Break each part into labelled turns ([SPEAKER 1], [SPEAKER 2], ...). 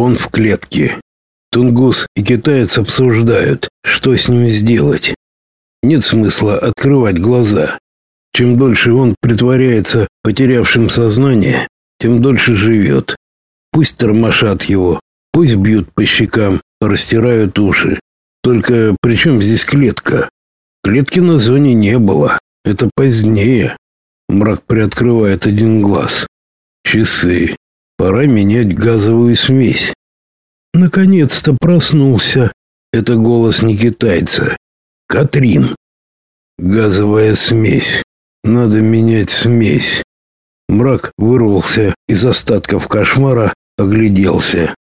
[SPEAKER 1] Он в клетке. Тунгус и китаец обсуждают, что с ним сделать. Нет смысла открывать глаза. Чем дольше он притворяется потерявшим сознание, тем дольше живет. Пусть тормошат его, пусть бьют по щекам, растирают уши. Только при чем здесь клетка? Клетки на зоне не было. Это позднее. Мрак приоткрывает один глаз. Часы. Пора менять газовую смесь. Наконец-то проснулся. Это голос не китайца. Катрин. Газовая смесь. Надо менять смесь. Мрак вырвался из остатков кошмара, огляделся.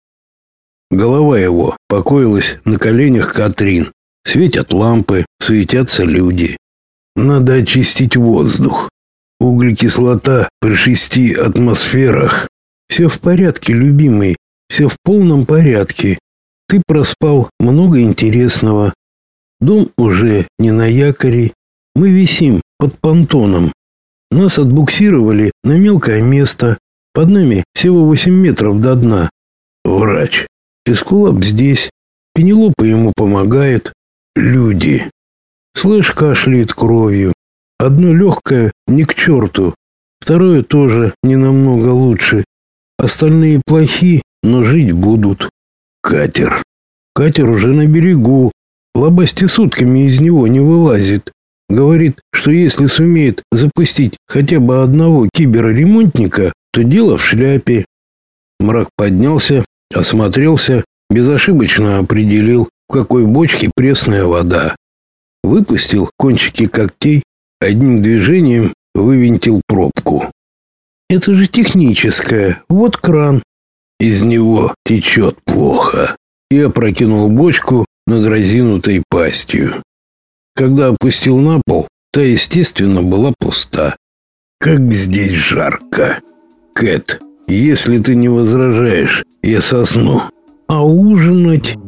[SPEAKER 1] Голова его покоилась на коленях Катрин. Светят лампы, суетятся люди. Надо очистить воздух. Углекислота при 6 атмосферах. Все в порядке, любимый. Все в полном порядке. Ты проспал много интересного. Дом уже не на якоре. Мы висим под понтоном. Нас отбуксировали на мелкое место. Под нами всего 8 метров до дна. Врач. Эскулап здесь. Пенелопа ему помогает. Люди. Слышь, кашляет кровью. Одно легкое ни к черту. Второе тоже не намного лучше. Остальные плохи, но жить будут. Катер. Катер уже на берегу. Лобасти сутками из него не вылазит. Говорит, что если сумеет запустить хотя бы одного киберремонтника, то дело в шляпе. Мрак поднялся, осмотрелся, безошибочно определил, в какой бочке пресная вода. Выпустил кончики когтей, одним движением вывинтил пробку. Это же техническое. Вот кран. Из него течет плохо. И опрокинул бочку над разинутой пастью. Когда опустил на пол, та, естественно, была пуста. Как здесь жарко. Кэт, если ты не возражаешь, я сосну. А ужинать?